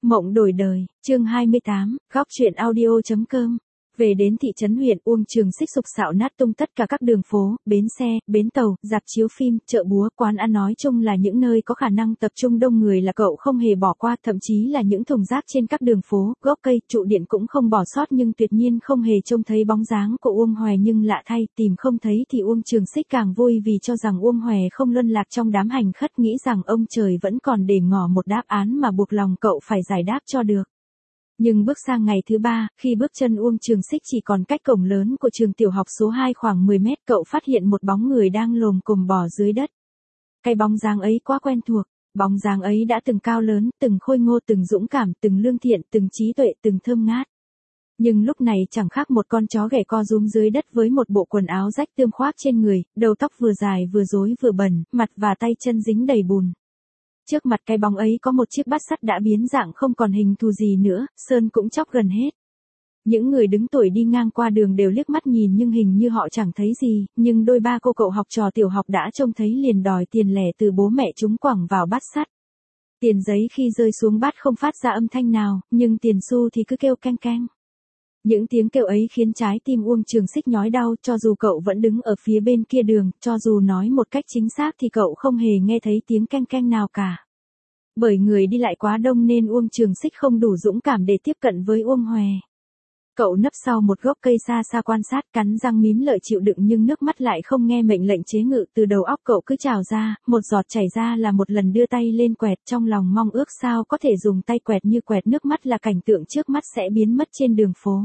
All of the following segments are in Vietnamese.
Mộng đổi đời, chương 28, góc truyện audio.com. Về đến thị trấn huyện, Uông Trường Xích sục sạo nát tung tất cả các đường phố, bến xe, bến tàu, rạp chiếu phim, chợ búa, quán ăn, nói chung là những nơi có khả năng tập trung đông người là cậu không hề bỏ qua, thậm chí là những thùng rác trên các đường phố, gốc cây, trụ điện cũng không bỏ sót, nhưng tuyệt nhiên không hề trông thấy bóng dáng của Uông Hoè. Nhưng lạ thay, tìm không thấy thì Uông Trường Xích càng vui, vì cho rằng Uông Hoè không luân lạc trong đám hành khất, nghĩ rằng ông trời vẫn còn để ngỏ một đáp án mà buộc lòng cậu phải giải đáp cho được. Nhưng bước sang ngày thứ ba, khi bước chân Uông Trường Xích chỉ còn cách cổng lớn của trường tiểu học số 2 khoảng 10 mét, cậu phát hiện một bóng người đang lồm cồm bò dưới đất. Cái bóng dáng ấy quá quen thuộc, bóng dáng ấy đã từng cao lớn, từng khôi ngô, từng dũng cảm, từng lương thiện, từng trí tuệ, từng thơm ngát. Nhưng lúc này chẳng khác một con chó ghẻ co rúm dưới đất với một bộ quần áo rách tươm khoác trên người, đầu tóc vừa dài vừa rối vừa bẩn, mặt và tay chân dính đầy bùn. Trước mặt cái bóng ấy có một chiếc bát sắt đã biến dạng không còn hình thù gì nữa, sơn cũng chóc gần hết. Những người đứng tuổi đi ngang qua đường đều liếc mắt nhìn nhưng hình như họ chẳng thấy gì, nhưng đôi ba cô cậu học trò tiểu học đã trông thấy liền đòi tiền lẻ từ bố mẹ chúng quẳng vào bát sắt. Tiền giấy khi rơi xuống bát không phát ra âm thanh nào, nhưng tiền xu thì cứ kêu keng keng. Những tiếng kêu ấy khiến trái tim Uông Trường Xích nhói đau, cho dù cậu vẫn đứng ở phía bên kia đường, cho dù nói một cách chính xác thì cậu không hề nghe thấy tiếng keng keng nào cả. Bởi người đi lại quá đông nên Uông Trường Xích không đủ dũng cảm để tiếp cận với Uông Hoè. Cậu nấp sau một gốc cây xa xa quan sát, cắn răng mím lợi chịu đựng, nhưng nước mắt lại không nghe mệnh lệnh chế ngự, từ đầu óc cậu cứ trào ra, một giọt chảy ra là một lần đưa tay lên quẹt, trong lòng mong ước sao có thể dùng tay quẹt như quẹt nước mắt là cảnh tượng trước mắt sẽ biến mất trên đường phố.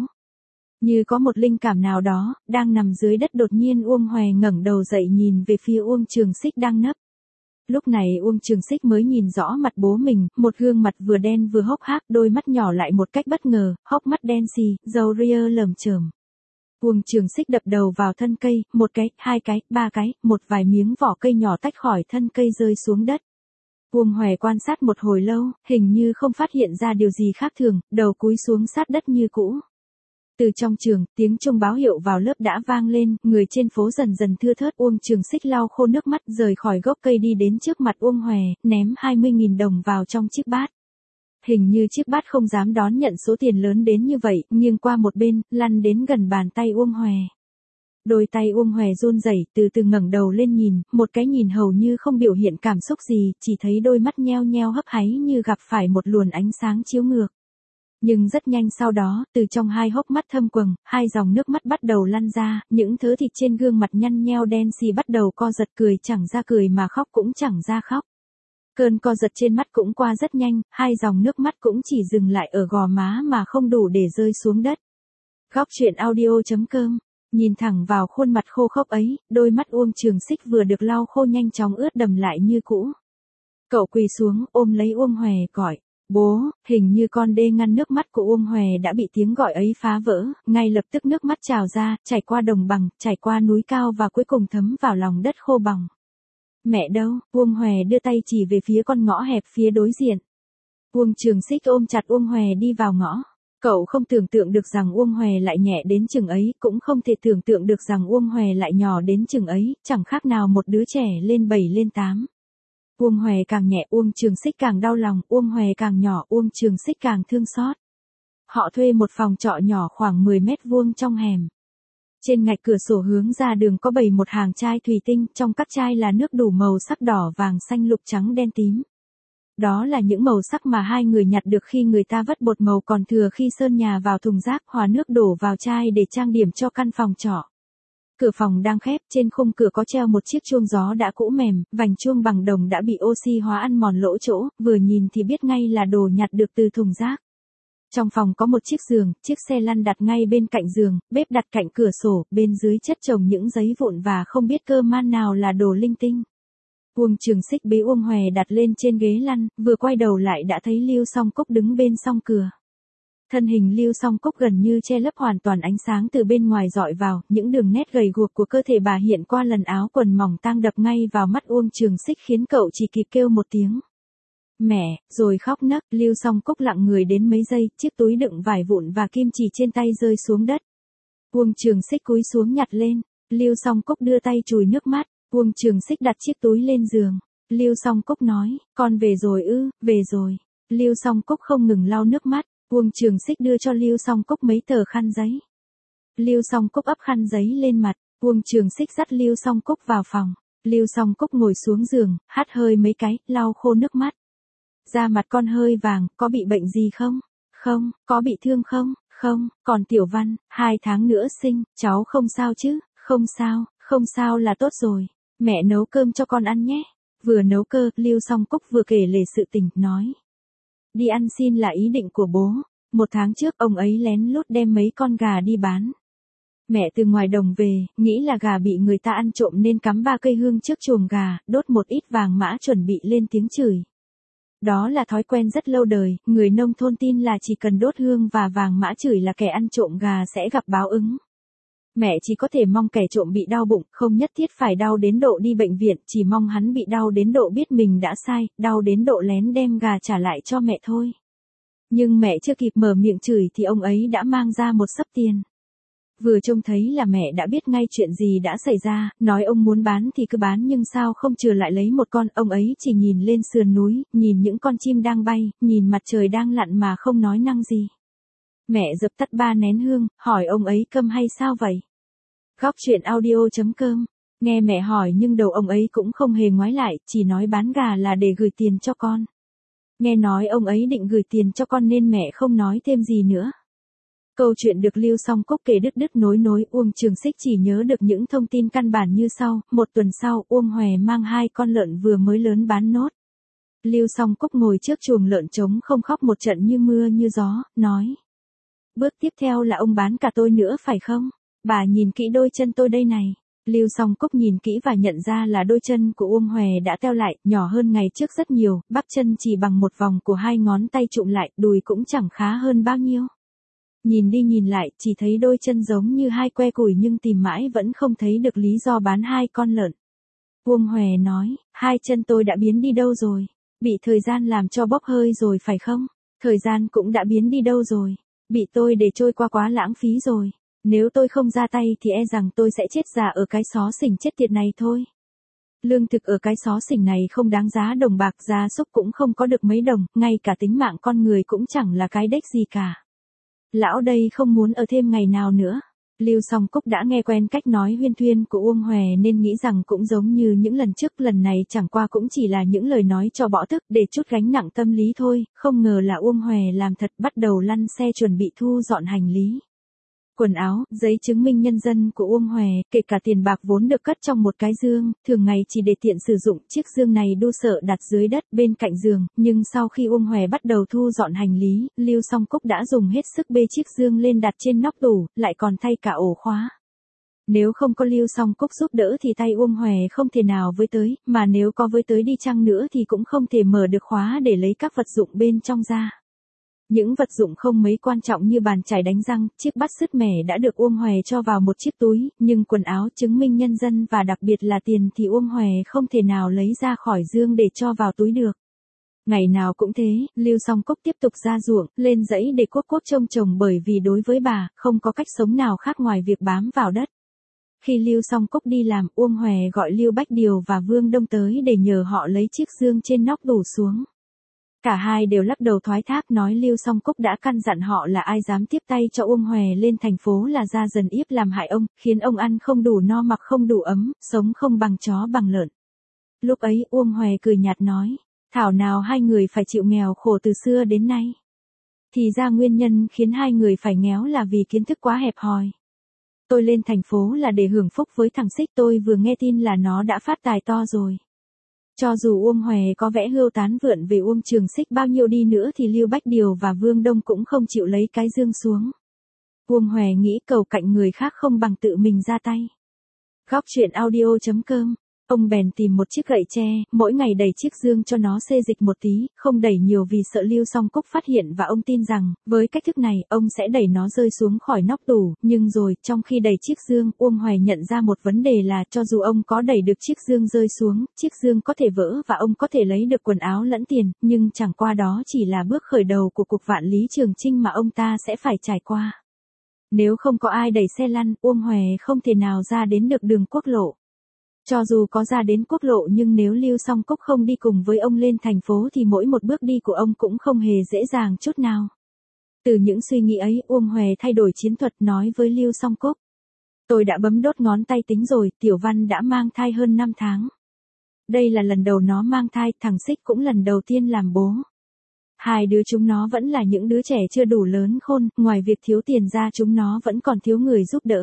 Như có một linh cảm nào đó, đang nằm dưới đất, đột nhiên Uông Hoè ngẩng đầu dậy nhìn về phía Uông Trường Xích đang nấp. Lúc này Uông Trường Xích mới nhìn rõ mặt bố mình, một gương mặt vừa đen vừa hốc hác, đôi mắt nhỏ lại một cách bất ngờ, hốc mắt đen xì, râu ria lởm chởm. Uông Trường Xích đập đầu vào thân cây, một cái, hai cái, ba cái, một vài miếng vỏ cây nhỏ tách khỏi thân cây rơi xuống đất. Uông Hoè quan sát một hồi lâu, hình như không phát hiện ra điều gì khác thường, đầu cúi xuống sát đất như cũ. Từ trong trường, tiếng chuông báo hiệu vào lớp đã vang lên, người trên phố dần dần thưa thớt. Uông Trường Xích lau khô nước mắt, rời khỏi gốc cây đi đến trước mặt Uông Hoè, ném 20.000 đồng vào trong chiếc bát. Hình như chiếc bát không dám đón nhận số tiền lớn đến như vậy, nghiêng qua một bên, lăn đến gần bàn tay Uông Hoè. Đôi tay Uông Hoè run rẩy, từ từ ngẩng đầu lên nhìn, một cái nhìn hầu như không biểu hiện cảm xúc gì, chỉ thấy đôi mắt nheo nheo hấp háy như gặp phải một luồng ánh sáng chiếu ngược. Nhưng rất nhanh sau đó, từ trong hai hốc mắt thâm quầng, hai dòng nước mắt bắt đầu lăn ra, những thớ thịt trên gương mặt nhăn nheo đen xì bắt đầu co giật, cười chẳng ra cười mà khóc cũng chẳng ra khóc. Cơn co giật trên mắt cũng qua rất nhanh, hai dòng nước mắt cũng chỉ dừng lại ở gò má mà không đủ để rơi xuống đất. Góc truyện audio.com. Nhìn thẳng vào khuôn mặt khô khốc ấy, đôi mắt Uông Trường Xích vừa được lau khô nhanh chóng ướt đầm lại như cũ. Cậu quỳ xuống, ôm lấy Uông Hoè, gọi. Bố, hình như con đê ngăn nước mắt của Uông Hoè đã bị tiếng gọi ấy phá vỡ, ngay lập tức nước mắt trào ra, chảy qua đồng bằng, chảy qua núi cao và cuối cùng thấm vào lòng đất khô bòng. Mẹ đâu? Uông Hoè đưa tay chỉ về phía con ngõ hẹp phía đối diện. Uông Trường Xích ôm chặt Uông Hoè đi vào ngõ. Cậu không tưởng tượng được rằng Uông Hoè lại nhẹ đến chừng ấy, cũng không thể tưởng tượng được rằng Uông Hoè lại nhỏ đến chừng ấy, chẳng khác nào một đứa trẻ lên 7 lên 8. Uông Hoè càng nhẹ, Uông Trường Xích càng đau lòng, Uông Hoè càng nhỏ, Uông Trường Xích càng thương xót. Họ thuê một phòng trọ nhỏ khoảng 10 mét vuông trong hẻm. Trên ngạch cửa sổ hướng ra đường có bày một hàng chai thủy tinh, trong các chai là nước đủ màu sắc đỏ, vàng, xanh, lục, trắng, đen, tím. Đó là những màu sắc mà hai người nhặt được khi người ta vất bột màu còn thừa khi sơn nhà vào thùng rác, hòa nước đổ vào chai để trang điểm cho căn phòng trọ. Cửa phòng đang khép, trên khung cửa có treo một chiếc chuông gió đã cũ mềm, vành chuông bằng đồng đã bị oxy hóa ăn mòn lỗ chỗ, vừa nhìn thì biết ngay là đồ nhặt được từ thùng rác. Trong phòng có một chiếc giường, chiếc xe lăn đặt ngay bên cạnh giường, bếp đặt cạnh cửa sổ, bên dưới chất chồng những giấy vụn và không biết cơ man nào là đồ linh tinh. Uông Trường Xích bế Uông Hoè đặt lên trên ghế lăn, vừa quay đầu lại đã thấy Lưu Song Cúc đứng bên song cửa. Thân hình Lưu Song Cúc gần như che lấp hoàn toàn ánh sáng từ bên ngoài dọi vào, những đường nét gầy guộc của cơ thể bà hiện qua lần áo quần mỏng tang đập ngay vào mắt Uông Trường Xích khiến cậu chỉ kịp kêu một tiếng. Mẹ, rồi khóc nấc. Lưu Song Cúc lặng người đến mấy giây, chiếc túi đựng vải vụn và kim chỉ trên tay rơi xuống đất. Uông Trường Xích cúi xuống nhặt lên, Lưu Song Cúc đưa tay chùi nước mắt, Uông Trường Xích đặt chiếc túi lên giường. Lưu Song Cúc nói, con về rồi ư? Về rồi. Lưu Song Cúc không ngừng lau nước mắt, Uông Trường Xích đưa cho Lưu Song Cúc mấy tờ khăn giấy. Lưu Song Cúc ắp khăn giấy lên mặt, Uông Trường Xích dắt Lưu Song Cúc vào phòng. Lưu Song Cúc ngồi xuống giường, hắt hơi mấy cái, lau khô nước mắt. Da mặt con hơi vàng, có bị bệnh gì không? Không, có bị thương không? Không, còn Tiểu Văn, 2 tháng nữa sinh, cháu không sao chứ? Không sao là tốt rồi. Mẹ nấu cơm cho con ăn nhé. Vừa nấu cơm, Lưu Song Cúc vừa kể lể sự tình, nói. Đi ăn xin là ý định của bố. 1 tháng trước ông ấy lén lút đem mấy con gà đi bán. Mẹ từ ngoài đồng về, nghĩ là gà bị người ta ăn trộm nên cắm 3 cây hương trước chuồng gà, đốt một ít vàng mã chuẩn bị lên tiếng chửi. Đó là thói quen rất lâu đời, người nông thôn tin là chỉ cần đốt hương và vàng mã chửi là kẻ ăn trộm gà sẽ gặp báo ứng. Mẹ chỉ có thể mong kẻ trộm bị đau bụng, không nhất thiết phải đau đến độ đi bệnh viện, chỉ mong hắn bị đau đến độ biết mình đã sai, đau đến độ lén đem gà trả lại cho mẹ thôi. Nhưng mẹ chưa kịp mở miệng chửi thì ông ấy đã mang ra một xấp tiền. Vừa trông thấy là mẹ đã biết ngay chuyện gì đã xảy ra, nói ông muốn bán thì cứ bán nhưng sao không chừa lại lấy một con, ông ấy chỉ nhìn lên sườn núi, nhìn những con chim đang bay, nhìn mặt trời đang lặn mà không nói năng gì. Mẹ dập tắt 3 nén hương, hỏi ông ấy câm hay sao vậy? Góc truyện audio.com. Nghe mẹ hỏi nhưng đầu ông ấy cũng không hề ngoái lại, chỉ nói bán gà là để gửi tiền cho con. Nghe nói ông ấy định gửi tiền cho con nên mẹ không nói thêm gì nữa. Câu chuyện được Lưu Song Cúc kể đứt nối, Uông Trường Xích chỉ nhớ được những thông tin căn bản như sau. 1 tuần sau, Uông Hòe mang 2 con lợn vừa mới lớn bán nốt. Lưu Song Cúc ngồi trước chuồng lợn trống không khóc một trận như mưa như gió, nói. Bước tiếp theo là ông bán cả tôi nữa phải không? Bà nhìn kỹ đôi chân tôi đây này. Lưu Song Cúc nhìn kỹ và nhận ra là đôi chân của Uông Hòe đã teo lại, nhỏ hơn ngày trước rất nhiều, bắp chân chỉ bằng một vòng của 2 ngón tay trụm lại, đùi cũng chẳng khá hơn bao nhiêu. Nhìn đi nhìn lại, chỉ thấy đôi chân giống như 2 que củi nhưng tìm mãi vẫn không thấy được lý do bán 2 con lợn. Uông Hòe nói, 2 chân tôi đã biến đi đâu rồi? Bị thời gian làm cho bốc hơi rồi phải không? Thời gian cũng đã biến đi đâu rồi? Bị tôi để trôi qua quá lãng phí rồi. Nếu tôi không ra tay thì e rằng tôi sẽ chết già ở cái xó xỉnh chết tiệt này thôi. Lương thực ở cái xó xỉnh này không đáng giá đồng bạc, gia súc cũng không có được mấy đồng, ngay cả tính mạng con người cũng chẳng là cái đếch gì cả. Lão đây không muốn ở thêm ngày nào nữa. Lưu Song Cúc đã nghe quen cách nói huyên thuyên của Uông Hòe nên nghĩ rằng cũng giống như những lần trước, lần này chẳng qua cũng chỉ là những lời nói cho bỏ tức để chút gánh nặng tâm lý thôi, không ngờ là Uông Hòe làm thật, bắt đầu lăn xe chuẩn bị thu dọn hành lý. Quần áo, giấy chứng minh nhân dân của Uông Hòe, kể cả tiền bạc vốn được cất trong một cái dương, thường ngày chỉ để tiện sử dụng, chiếc dương này đu sợ đặt dưới đất bên cạnh giường, nhưng sau khi Uông Hòe bắt đầu thu dọn hành lý, Lưu Song Cúc đã dùng hết sức bê chiếc dương lên đặt trên nóc tủ, lại còn thay cả ổ khóa. Nếu không có Lưu Song Cúc giúp đỡ thì tay Uông Hòe không thể nào với tới, mà nếu có với tới đi chăng nữa thì cũng không thể mở được khóa để lấy các vật dụng bên trong ra. Những vật dụng không mấy quan trọng như bàn chải đánh răng, chiếc bát sứt mẻ đã được Uông Hòe cho vào một chiếc túi, nhưng quần áo, chứng minh nhân dân và đặc biệt là tiền thì Uông Hòe không thể nào lấy ra khỏi dương để cho vào túi được. Ngày nào cũng thế, Lưu Song Cúc tiếp tục ra ruộng, lên dãy để cuốc trông trồng bởi vì đối với bà, không có cách sống nào khác ngoài việc bám vào đất. Khi Lưu Song Cúc đi làm, Uông Hòe gọi Lưu Bách Điều và Vương Đông tới để nhờ họ lấy chiếc dương trên nóc tủ xuống. Cả hai đều lắc đầu thoái thác, nói Lưu Song Cúc đã căn dặn họ là ai dám tiếp tay cho Uông Hòe lên thành phố là ra dần yếp làm hại ông, khiến ông ăn không đủ no mặc không đủ ấm, sống không bằng chó bằng lợn. Lúc ấy Uông Hòe cười nhạt nói, thảo nào 2 người phải chịu nghèo khổ từ xưa đến nay. Thì ra nguyên nhân khiến 2 người phải nghèo là vì kiến thức quá hẹp hòi. Tôi lên thành phố là để hưởng phúc với thằng Xích, tôi vừa nghe tin là nó đã phát tài to rồi. Cho dù Uông Hòe có vẽ hươu tán vượn về Uông Trường Xích bao nhiêu đi nữa thì Lưu Bách Điều và Vương Đông cũng không chịu lấy cái dương xuống. Uông Hòe nghĩ cầu cạnh người khác không bằng tự mình ra tay. Góc truyện audio.com. Ông bèn tìm một chiếc gậy tre, mỗi ngày đẩy chiếc dương cho nó xê dịch một tí, không đẩy nhiều vì sợ Lưu Song Cúc phát hiện, và ông tin rằng, với cách thức này, ông sẽ đẩy nó rơi xuống khỏi nóc tủ, nhưng rồi, trong khi đẩy chiếc dương, Uông Hòe nhận ra một vấn đề là, cho dù ông có đẩy được chiếc dương rơi xuống, chiếc dương có thể vỡ và ông có thể lấy được quần áo lẫn tiền, nhưng chẳng qua đó chỉ là bước khởi đầu của cuộc vạn lý trường chinh mà ông ta sẽ phải trải qua. Nếu không có ai đẩy xe lăn, Uông Hòe không thể nào ra đến được đường quốc lộ. Cho dù có ra đến quốc lộ nhưng nếu Lưu Song Cúc không đi cùng với ông lên thành phố thì mỗi một bước đi của ông cũng không hề dễ dàng chút nào. Từ những suy nghĩ ấy, Uông Hòe thay đổi chiến thuật nói với Lưu Song Cúc. Tôi đã bấm đốt ngón tay tính rồi, Tiểu Văn đã mang thai hơn 5 tháng. Đây là lần đầu nó mang thai, thằng Xích cũng lần đầu tiên làm bố. Hai đứa chúng nó vẫn là những đứa trẻ chưa đủ lớn khôn, ngoài việc thiếu tiền ra chúng nó vẫn còn thiếu người giúp đỡ.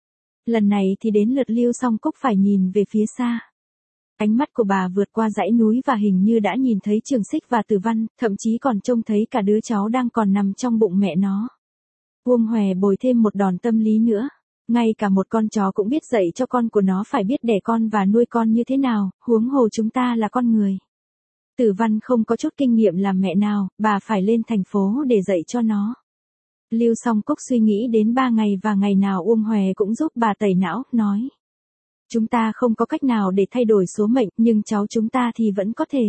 Lần này thì đến lượt Lưu Song Cúc phải nhìn về phía xa. Ánh mắt của bà vượt qua dãy núi và hình như đã nhìn thấy Trường Xích và Tử Văn, thậm chí còn trông thấy cả đứa cháu đang còn nằm trong bụng mẹ nó. Uông Hòe bồi thêm một đòn tâm lý nữa. Ngay cả một con chó cũng biết dạy cho con của nó phải biết đẻ con và nuôi con như thế nào, huống hồ chúng ta là con người. Tử Văn không có chút kinh nghiệm làm mẹ nào, bà phải lên thành phố để dạy cho nó. Lưu Song Cúc suy nghĩ đến 3 ngày và ngày nào Uông Hòe cũng giúp bà tẩy não, nói. Chúng ta không có cách nào để thay đổi số mệnh, nhưng cháu chúng ta thì vẫn có thể.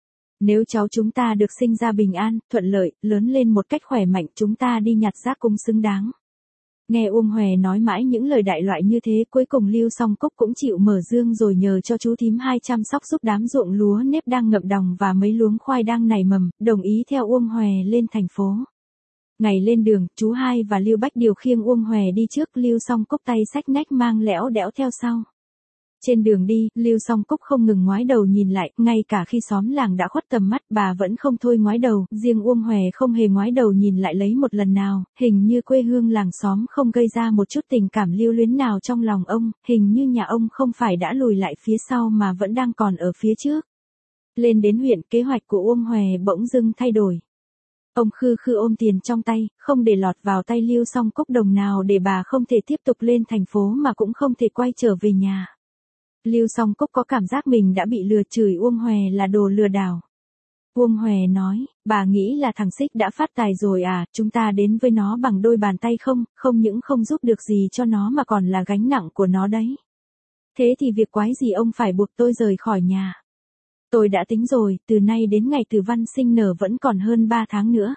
Nếu cháu chúng ta được sinh ra bình an, thuận lợi, lớn lên một cách khỏe mạnh, chúng ta đi nhặt rác cũng xứng đáng. Nghe Uông Hòe nói mãi những lời đại loại như thế, cuối cùng Lưu Song Cúc cũng chịu mở dương rồi nhờ cho chú thím hai chăm sóc giúp đám ruộng lúa nếp đang ngậm đòng và mấy luống khoai đang nảy mầm, đồng ý theo Uông Hòe lên thành phố. Ngày lên đường, chú Hai và Lưu Bách điều khiêng Uông Hòe đi trước, Lưu Song Cúc tay xách nách mang lẽo đẽo theo sau. Trên đường đi, Lưu Song Cúc không ngừng ngoái đầu nhìn lại, ngay cả khi xóm làng đã khuất tầm mắt, bà vẫn không thôi ngoái đầu, riêng Uông Hòe không hề ngoái đầu nhìn lại lấy một lần nào, hình như quê hương làng xóm không gây ra một chút tình cảm lưu luyến nào trong lòng ông, hình như nhà ông không phải đã lùi lại phía sau mà vẫn đang còn ở phía trước. Lên đến huyện, kế hoạch của Uông Hòe bỗng dưng thay đổi. Ông khư khư ôm tiền trong tay, không để lọt vào tay Lưu Song Cúc đồng nào để bà không thể tiếp tục lên thành phố mà cũng không thể quay trở về nhà. Lưu Song Cúc có cảm giác mình đã bị lừa, chửi Uông Hòe là đồ lừa đảo. Uông Hòe nói, bà nghĩ là thằng Xích đã phát tài rồi à, chúng ta đến với nó bằng đôi bàn tay không những không giúp được gì cho nó mà còn là gánh nặng của nó đấy. Thế thì việc quái gì ông phải buộc tôi rời khỏi nhà. Tôi đã tính rồi, từ nay đến ngày Tử Văn sinh nở vẫn còn hơn 3 tháng nữa.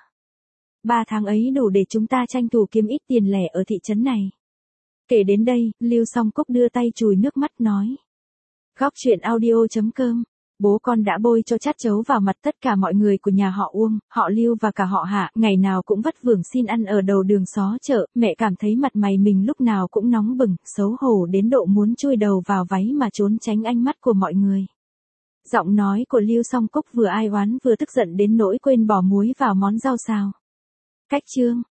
3 tháng ấy đủ để chúng ta tranh thủ kiếm ít tiền lẻ ở thị trấn này. Kể đến đây, Lưu Song Cúc đưa tay chùi nước mắt nói. Góc truyện audio.com. Bố con đã bôi cho chát chấu vào mặt tất cả mọi người của nhà họ Uông, họ Lưu và cả họ Hạ, ngày nào cũng vất vưởng xin ăn ở đầu đường xó chợ, mẹ cảm thấy mặt mày mình lúc nào cũng nóng bừng, xấu hổ đến độ muốn chui đầu vào váy mà trốn tránh ánh mắt của mọi người. Giọng nói của Lưu Song Cúc vừa ai oán vừa tức giận đến nỗi quên bỏ muối vào món rau xào. Cách chương